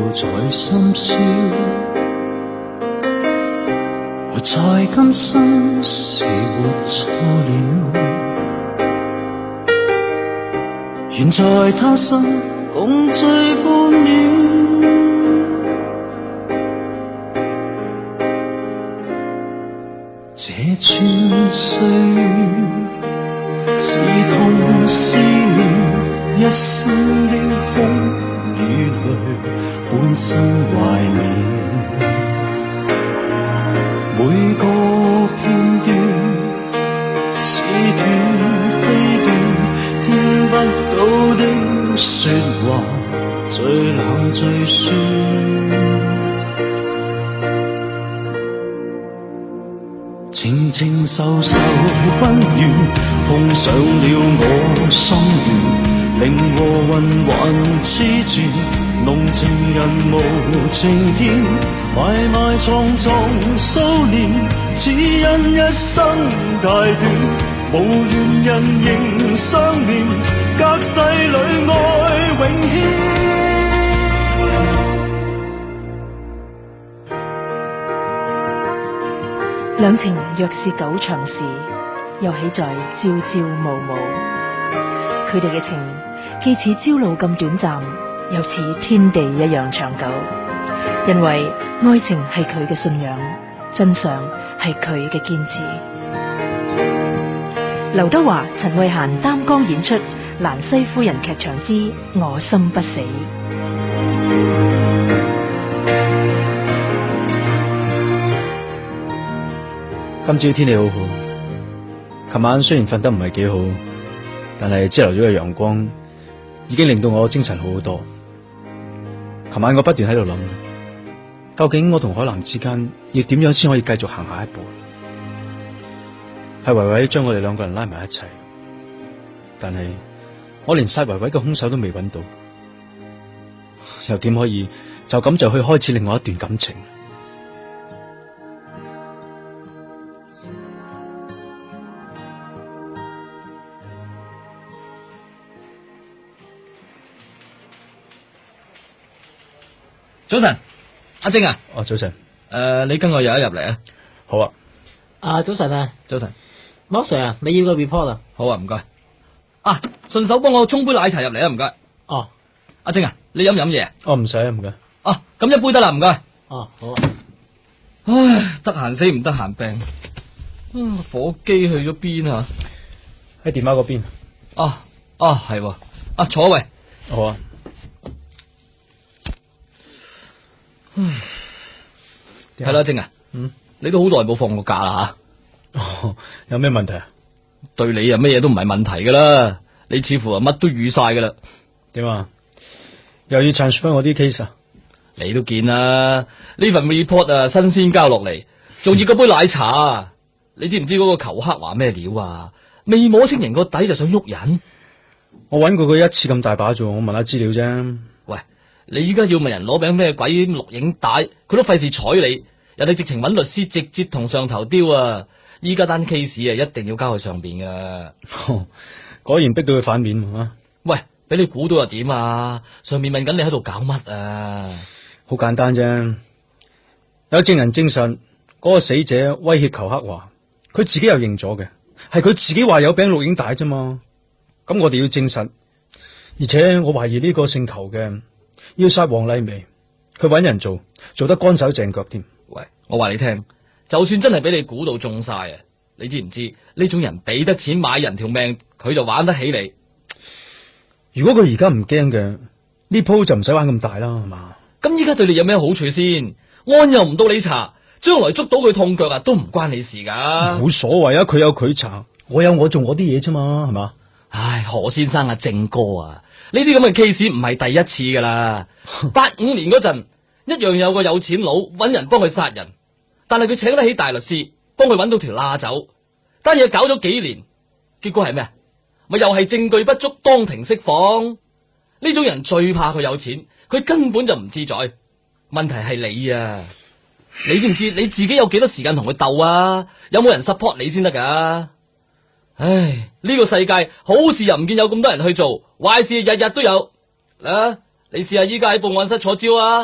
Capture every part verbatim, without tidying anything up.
在深宵，活在今生是活錯了，願在他生共聚半秒。這串歲月是痛是妙，一生的空與淚，半生懷緬。每個片段似斷非斷，聽不到的說話，最冷最酸。情情愁愁不怨，碰上了我心願，令和魂還痴纏，濃情人無情見，埋埋藏藏數年，只因一生太短，無緣人仍相戀，隔世裏愛永牽。 兩情若是久長時，又豈在朝朝暮暮。佢哋嘅情既似朝露咁短暫，又似天地一樣長久。因為愛情係佢嘅信仰，真相係佢嘅堅持。劉德華、陳慧嫻擔綱演出《蘭西夫人劇場之我心不死》。 今朝天氣好好，琴晚雖然瞓得唔係幾好，但係朝頭早嘅陽光已經令到我精神好好多。琴晚我不斷喺度諗，究竟我同海南之間要點樣先可以繼續行下一步？係維維將我哋兩個人拉埋一齊，但係我連殺維維嘅兇手都未揾到，又點可以就咁就去開始另外一段感情？ 早晨，阿晶啊。 哦，早晨。誒、 呃，你跟我入一入嚟啊。 好啊。 啊，早晨啊。 早晨。 莫 Sir 啊，你要個 report 啊。 好啊，唔該。啊，順手幫我沖杯奶茶入嚟啊，唔該。 哦。 阿晶啊，你飲唔飲嘢？ 哦，唔使啊，唔該。 啊，咁一杯得啦，唔該。 哦，好啊。 唉，得閒死唔得閒病。啊，火機去咗邊啊？ 喺電話嗰邊。 啊啊，係喎。啊，坐喂。 好啊。 係啦，晶啊， 嗯， 你都好耐冇放過假啦吓。哦，有咩問題啊？ 對你啊，乜嘢都唔係問題噶啦，你似乎啊乜都預晒噶啦。 點啊？又要 transfer 我啲 case 啊？ 你都見啦，呢份 report 啊，新鮮交落嚟，仲要嗰杯奶茶啊！你知唔知嗰個球克話咩料啊？未摸清人個底就想喐人。 我揾過佢一次咁大把啫，我問下資料啫。 喂，你依家要問人攞餅咩鬼錄影帶，佢都費事睬你。人哋直情揾律師直接同上頭丟啊！依家單 case 啊，一定要交去上邊噶。 果然逼到佢反面啊！ 喂，俾你估到又點啊？上面問緊你喺度搞乜啊？ 好簡單啫，有證人證實嗰個死者威脅裘克華，佢自己又認咗嘅，係佢自己話有餅錄影帶啫嘛。咁我哋要證實，而且我懷疑呢個姓裘嘅要殺黃麗薇，佢揾人做，做得乾手淨腳添。 喂，我話你聽，就算真係俾你估到中晒啊，你知唔知呢種人俾得錢買人條命，佢就玩得起你。 如果佢而家唔驚嘅，呢鋪就唔使玩咁大啦，係嘛？ 咁依家對你有咩好處先？案又唔到你查，將來捉到佢痛腳啊，都唔關你事噶。 冇所謂啊，佢有佢查，我有我做我啲嘢啫嘛，係嘛？ 唉，何先生啊，正哥啊，呢啲咁嘅 case 唔係第一次噶啦。八五年嗰陣，一樣有個有錢佬揾人幫佢殺人，但係佢請得起大律師，幫佢揾到條罅走。單嘢搞咗幾年，結果係咩？咪又係證據不足，當庭釋放。呢種人最怕佢有錢，佢根本就唔自在。問題係你啊，你知唔知你自己有幾多時間同佢鬥啊？有冇人 support 你先得噶？唉，呢個世界好事又唔見有咁多人去做，壞事日日都有。啊，你試下依家喺報案室坐招啊，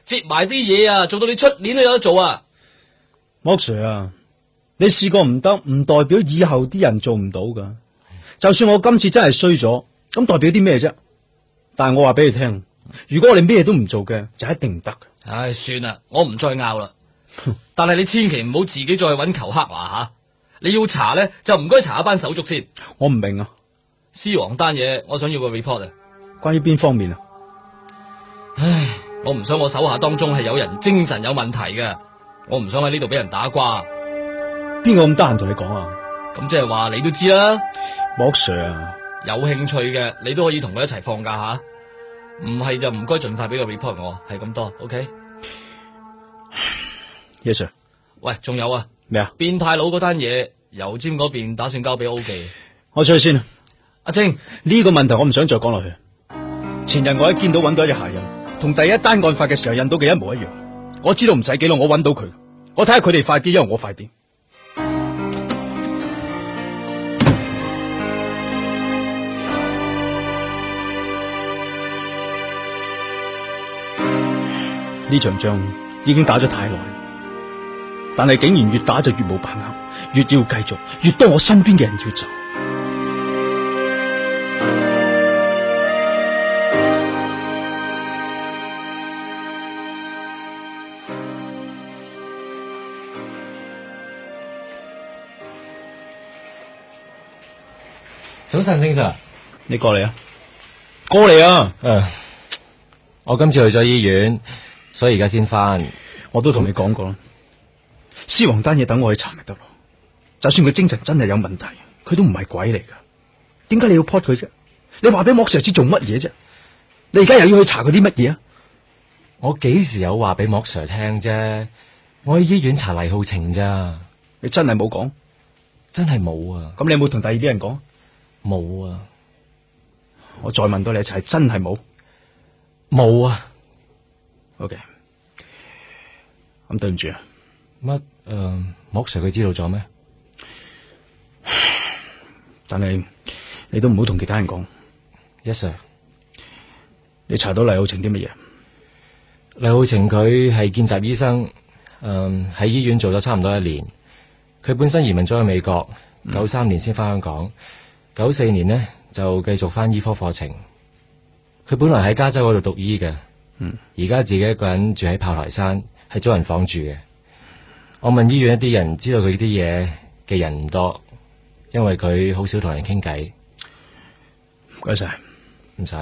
接埋啲嘢啊，做到你出年都有得做啊！ 莫 Sir 啊，你試過唔得，唔代表以後啲人做唔到噶。就算我今次真係衰咗，咁代表啲咩啫？但係我話俾你聽，如果我哋咩都唔做嘅，就一定唔得。 唉，算啦，我唔再拗啦。但係你千祈唔好自己再去揾裘克華吓，你要查咧就唔該查一班手足先。 我唔明啊， 獅王單嘢，我想要個 report 啊。 關於邊方面啊？ 唉，我唔想我手下當中係有人精神有問題嘅，我唔想喺呢度俾人打瓜。 邊個咁得閒同你講啊？ 咁即係話你都知啦。 莫 Sir 啊， 有興趣嘅你都可以同佢一齊放假吓，唔係就唔該盡快俾個 report 我，係咁多 ，OK？Yes sir。 喂，仲有啊？ 咩啊？ 變態佬嗰單嘢，油尖嗰邊打算交俾 O 記。 我出去先。 阿晶， 呢個問題我唔想再講落去。前日我一見到揾到一隻鞋印，同第一單案發嘅時候印到嘅一模一樣。我知道唔使幾耐，我揾到佢。我睇下佢哋快啲，因為我快啲。呢場仗已經打咗太耐，但係竟然越打就越冇把握，越要繼續，越多我身邊嘅人要走。 早晨，正 Sir， 你過嚟啊！過嚟啊！ 誒、呃，我今次去咗醫院，所以而家先翻。 我都同你講過啦，獅王單嘢等我去查咪得咯。就算佢精神真係有問題，佢都唔係鬼嚟噶。點解你要 report 佢啫？你話俾莫 Sir 知做乜嘢啫？你而家又要去查佢啲乜嘢啊？ 我幾時有話俾莫 Sir 聽啫？我去醫院查黎浩晴咋？ 你真係冇講？ 真係冇啊！ 咁你有冇同第二啲人講？ 冇啊！ 我再問多你一次，係真係冇？ 冇啊 ！OK，咁對唔住啊。 乜誒、呃？莫 Sir 佢知道咗咩？ 但係你都唔好同其他人講。 Yes sir。 你查到黎浩晴啲乜嘢？ 黎浩晴佢係見習醫生，誒、呃、喺醫院做咗差唔多一年。佢本身移民咗去美國，九三、嗯、年先翻香港。九四年呢，就繼續翻醫科課程。佢本來喺加州嗰度讀醫嘅，而家、嗯、自己一個人住喺炮台山，係租人房住嘅。我問醫院一啲人，知道佢啲嘢嘅人唔多，因為佢好少同人傾偈。 唔該晒， 唔使。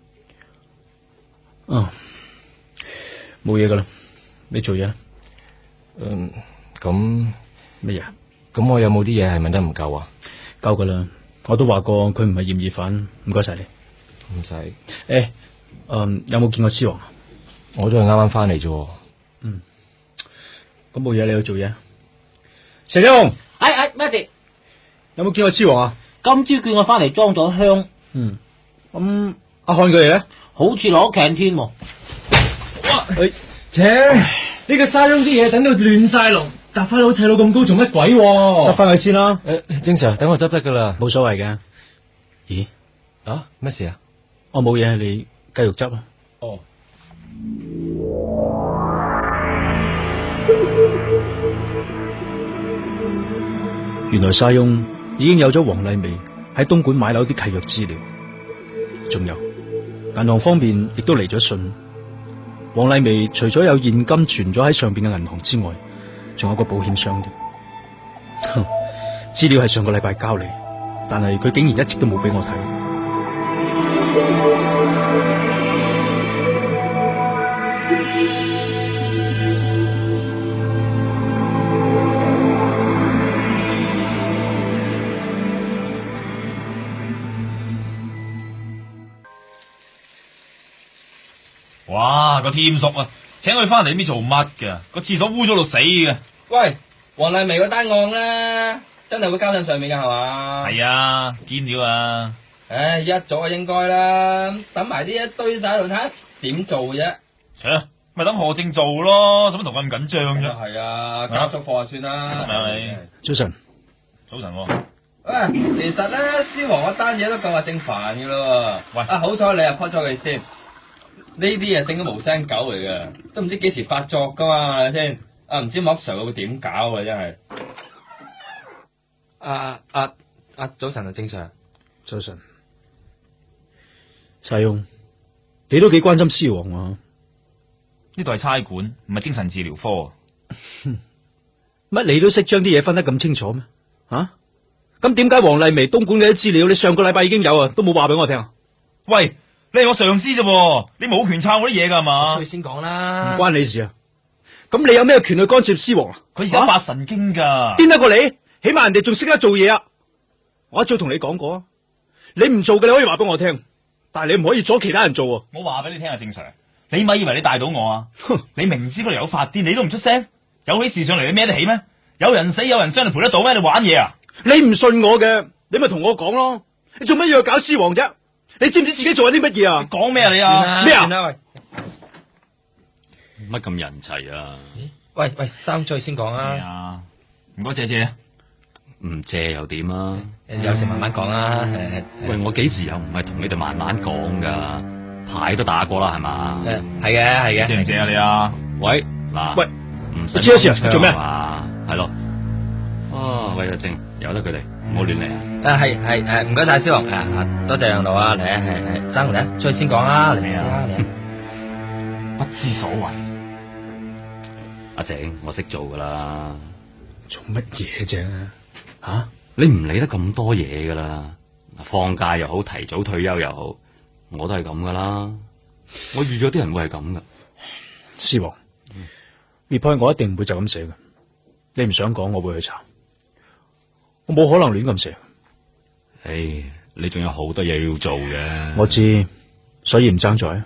哦，冇嘢噶啦，你做嘢啦。 嗯，咁乜嘢？ 咁我有冇啲嘢係問得唔夠啊？ 夠噶啦。我都話過佢唔係嫌疑犯，唔該晒你。 唔使。誒、 欸，嗯，有冇見過獅王？ 我都係啱啱翻嚟啫。 嗯，咁冇嘢，你去做嘢。成兄， 哎哎，咩事？ 有冇見過獅王啊？ 今朝叫我翻嚟裝咗香。 嗯，咁阿漢佢哋咧， 好似攞 canteen 喎。 哇！誒，切！呢個沙翁啲嘢等到亂晒龍。搭翻佬砌到咁高做乜鬼？ 執翻佢先啦。 誒，正常，等我執得噶啦， 冇所謂嘅。咦？ 啊？咩事啊？ 我冇嘢，你繼續執啊。 哦。 原來沙翁已經有咗黃麗薇喺東莞買樓啲契約資料，仲有銀行方面亦都嚟咗信。黃麗薇除咗有現金存咗喺上邊嘅銀行之外，仲有個保險箱嘅，資料係上個禮拜交嚟，但係佢竟然一直都冇俾我睇。 哇！個添叔啊，請佢翻嚟唔知做乜嘅，個廁所污咗到死嘅。 喂，黃麗薇嗰單案咧，真係會交上上面噶係嘛？ 係啊，堅料啊！ 唉，一早就應該啦，等埋啲一堆晒喺度睇點做啫。 切，咪等何正做咯，使乜同佢咁緊張啫？ 係啊，交足貨就算啦。 係咪你？ 早晨， 早晨。 喂，其實咧，獅王嗰單嘢都夠話正煩噶咯。 喂， 啊好彩你又 po 咗佢先。 呢啲啊整咗無聲狗嚟嘅，都唔知幾時發作噶嘛，係咪先？啊，唔知莫 Sir 會點搞啊，真係。啊啊啊！早晨啊，正常。 早晨，沙翁，你都幾關心獅王啊？ 呢度係差館，唔係精神治療科。 乜你都識將啲嘢分得咁清楚咩？啊？咁點解黃麗薇東莞嘅啲資料你上個禮拜已經有啊，都冇話俾我聽啊？ 喂，你係我上司啫，你冇權抄我啲嘢噶係嘛？ 出去先講啦， 唔關你事啊！咁你有咩權去干涉獅王啊？ 佢而家發神經噶， 癲得過你？起碼人哋仲識得做嘢啊！我一早同你講過，你唔做嘅你可以話俾我聽，但係你唔可以阻其他人做啊！ 我話俾你聽啊，正常。你咪以為你帶到我啊？你明知嗰度有發癲，你都唔出聲，有起事上嚟你孭得起咩？有人死有人傷，你賠得到咩？你玩嘢啊？ 你唔信我嘅，你咪同我講咯。你做乜要去搞獅王啫？你知唔知自己做緊啲乜嘢啊？ 講咩啊你啊？ 咩啊？ 喂乜咁人齊啊？ 喂喂，三再先講啊！ 唔該，謝謝。 唔借又點啊？ 有時慢慢講啦。 喂，我幾時又唔係同你哋慢慢講噶？牌都打過啦，係嘛？ 誒，係嘅，係嘅。 借唔借啊你啊？ 喂，嗱， 喂， 唔使知咗事啊做咩啊？係咯。啊，喂，阿正，由得佢哋，唔好亂嚟啊！ 誒，係係誒，唔該晒蕭王誒啊，多謝讓路啊，嚟啊，係係，生嚟啊，出去先講啦，嚟啊，嚟啊， 不知所謂。 阿正，我識做噶啦。 做乜嘢啫？吓、啊， 你唔理得咁多嘢噶啦，放假又好，提早退休又好，我都係咁噶啦。我預咗啲人會係咁噶。 獅王，列派我一定唔會就咁寫嘅。你唔想講，我會去查。我冇可能亂咁寫。 唉，你仲有好多嘢要做嘅。 我知，所以唔爭在。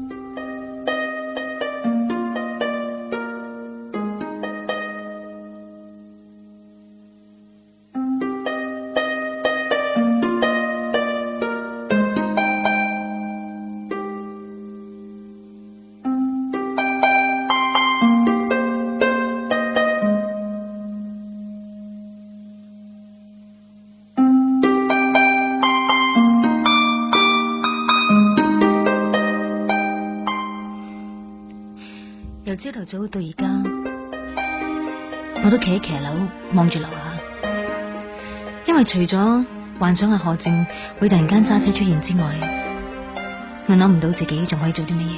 由朝頭早到而家，我都企喺騎樓望住樓下，因為除咗幻想阿何靜會突然間揸車出現之外，我諗唔到自己仲可以做啲乜嘢。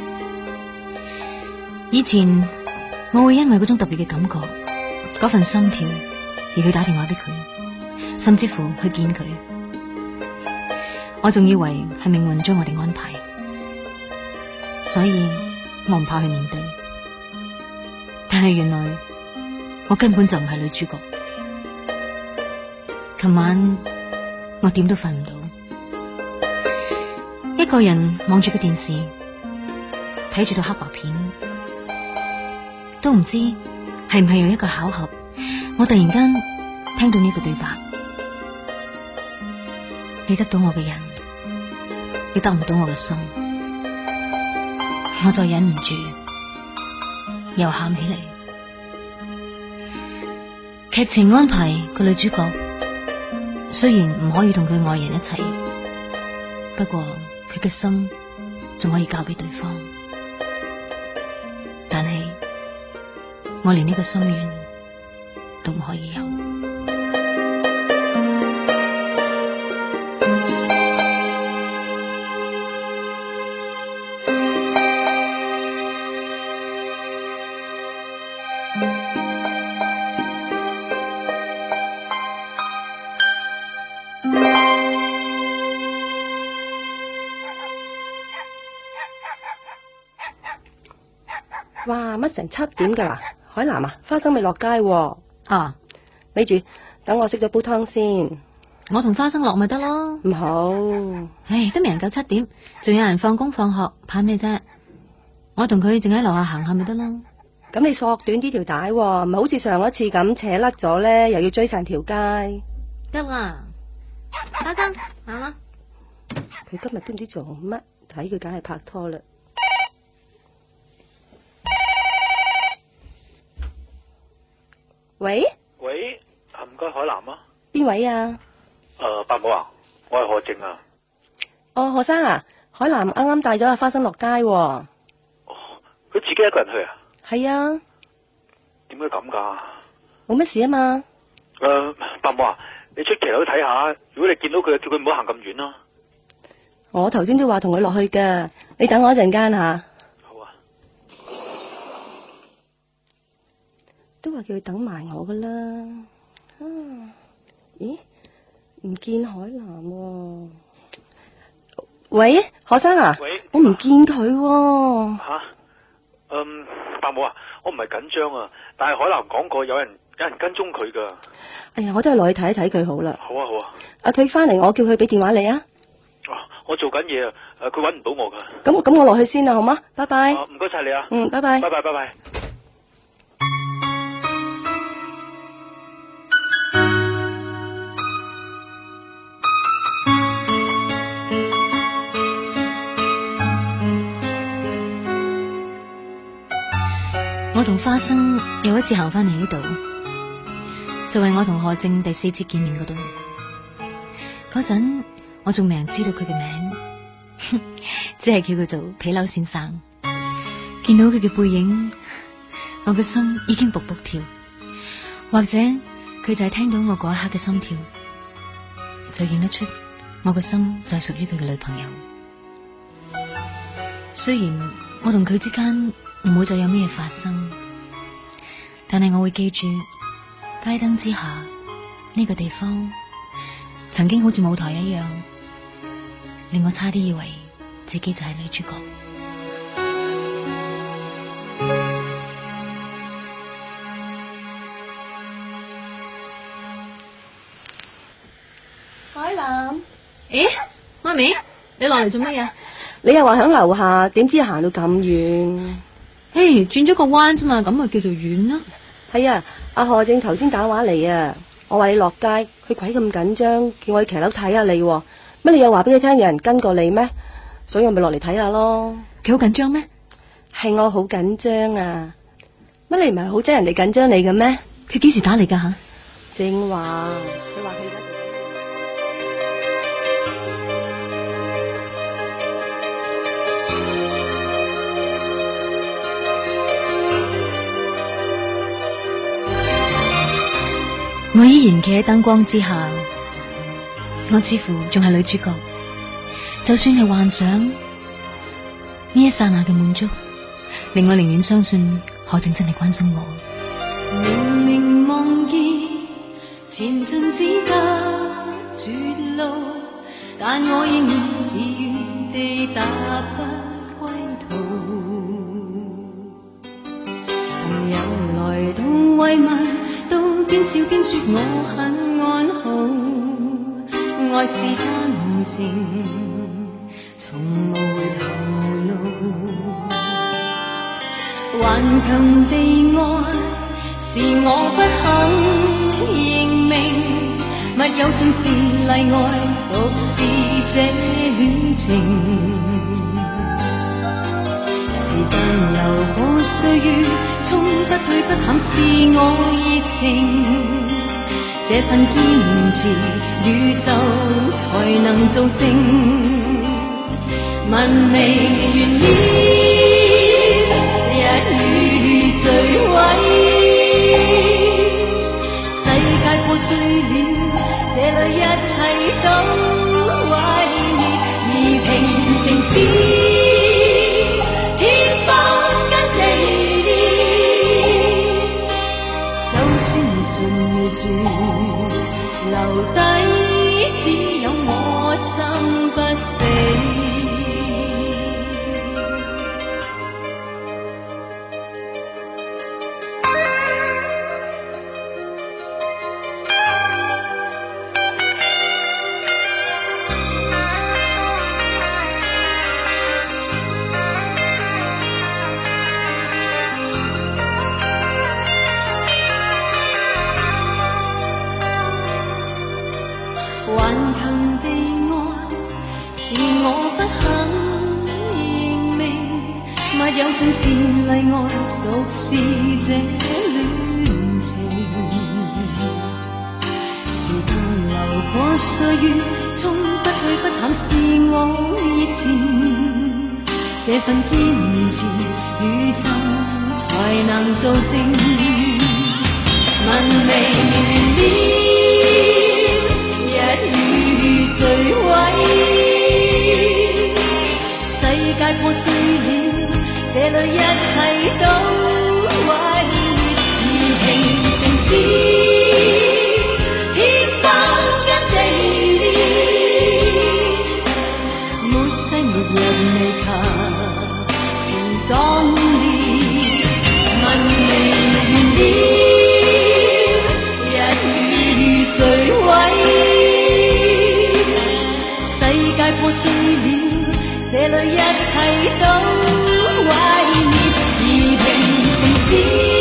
以前我會因為嗰種特別嘅感覺，嗰份心跳而去打電話俾佢，甚至乎去見佢。我仲以為係命運將我哋安排，所以我唔怕去面對。但係原來我根本就唔係女主角。琴晚我點都瞓唔到，一個人望住個電視，睇住套黑白片，都唔知係唔係有一個巧合，我突然間聽到呢個對白：你得到我嘅人，亦得唔到我嘅心。我再忍唔住，又喊起嚟。劇情安排個女主角雖然唔可以同佢愛人一齊，不過佢嘅心仲可以交俾對方。但係我連呢個心願都唔可以有。 哇！乜成七點噶啦？海南啊，花生未落街喎。 啊， 咪住，等我熄咗煲湯先。 我同花生落咪得咯。 唔好， 唉，都未人夠七點，仲有人放工放學，怕咩啫？我同佢淨喺樓下行下咪得咯。 咁你索短啲條帶喎，唔係好似上一次咁扯甩咗咧，又要追成條街。 得啦，花生行啦。 佢今日都唔知做乜，睇佢梗係拍拖啦。喂喂，啊唔該，海南啊。 邊位啊？ 誒、呃，伯母啊，我係何靜啊。 哦，何生啊， 海南啱啱帶咗阿花生落街喎。 佢自己一個人去啊？ 係啊。 點解咁噶？ 冇乜事啊嘛。 誒、呃，伯母啊，你出騎樓睇下，如果你見到佢，叫佢唔好行咁遠啦。 我頭先都話同佢落去噶，你等我一陣間吓。 好啊。 都話叫佢等埋我噶啦。啊，咦？唔見海南喎。喂，何生啊？ 喂， 我唔見佢喎。 吓？嗯，伯母啊，我唔係緊張啊，但係海南講過有人有人跟蹤佢噶。 哎呀，我都係落去睇一睇佢好啦。 好啊好啊。 阿佢翻嚟，我叫佢俾電話你啊。 哦，我做緊嘢啊，誒，佢搵唔到我噶。 咁咁，我落去先啦，好嗎？拜拜。 唔該晒你啊。 嗯，拜拜。 拜拜拜拜。 我同花生有一次行翻嚟呢度，就係我同何靜第四次見面嗰度。嗰陣我仲未人知道佢嘅名，只係叫佢做皮褸先生。見到佢嘅背影，我嘅心已經卜卜跳，或者佢就係聽到我嗰一刻嘅心跳，就認得出我嘅心就係屬於佢嘅女朋友。雖然我同佢之間唔會再有咩發生，但係我會記住街燈之下呢個地方曾經好似舞台一樣，令我差啲以為自己就係女主角。 海南， 誒，媽咪，你落嚟做乜嘢？ 你又話響樓下，點知行到咁遠？ 誒，轉咗個彎啫嘛，咁咪叫做遠咯。 係啊，阿何正頭先打話嚟啊，我話你落街，佢鬼咁緊張，叫我去騎樓睇下你，乜你又話俾佢聽有人跟過你咩？所以我咪落嚟睇下咯。 佢好緊張咩？ 係我好緊張啊！乜你唔係好憎人哋緊張你嘅咩？ 佢幾時打嚟噶吓？ 正話，佢話佢而家。 我依然企喺燈光之下，我似乎仲係女主角。就算係幻想，呢一剎那嘅滿足，令我寧願相信何靜真係關心我。明明望見前進只得絕路，但我仍然自願地踏不歸途。朋友來到慰問，都邊笑邊說我很安好，愛是單程，從無頭路。頑強地愛是我不肯認命，密友盡是例外，獨是這戀情。時間流過歲月，衝不退不淡是我熱情，這份堅持宇宙才能做證。問未願意一語墜毀，世界破碎了，這裏一切都毀滅，而平城市留低只有我心不死。頑強地愛是我不肯認命，密友盡是例外，獨是這戀情。時間流過歲月，衝不退不淡是我熱情。 這份堅持宇宙才能做證。文明了，一語墜毀，世界破碎了，這裏一切都毀滅。而平城市天崩跟地裂，沒世沒日未及情壯烈。文明完了，一語墜毀，世界破碎了，這裏一切都毀滅。而平城市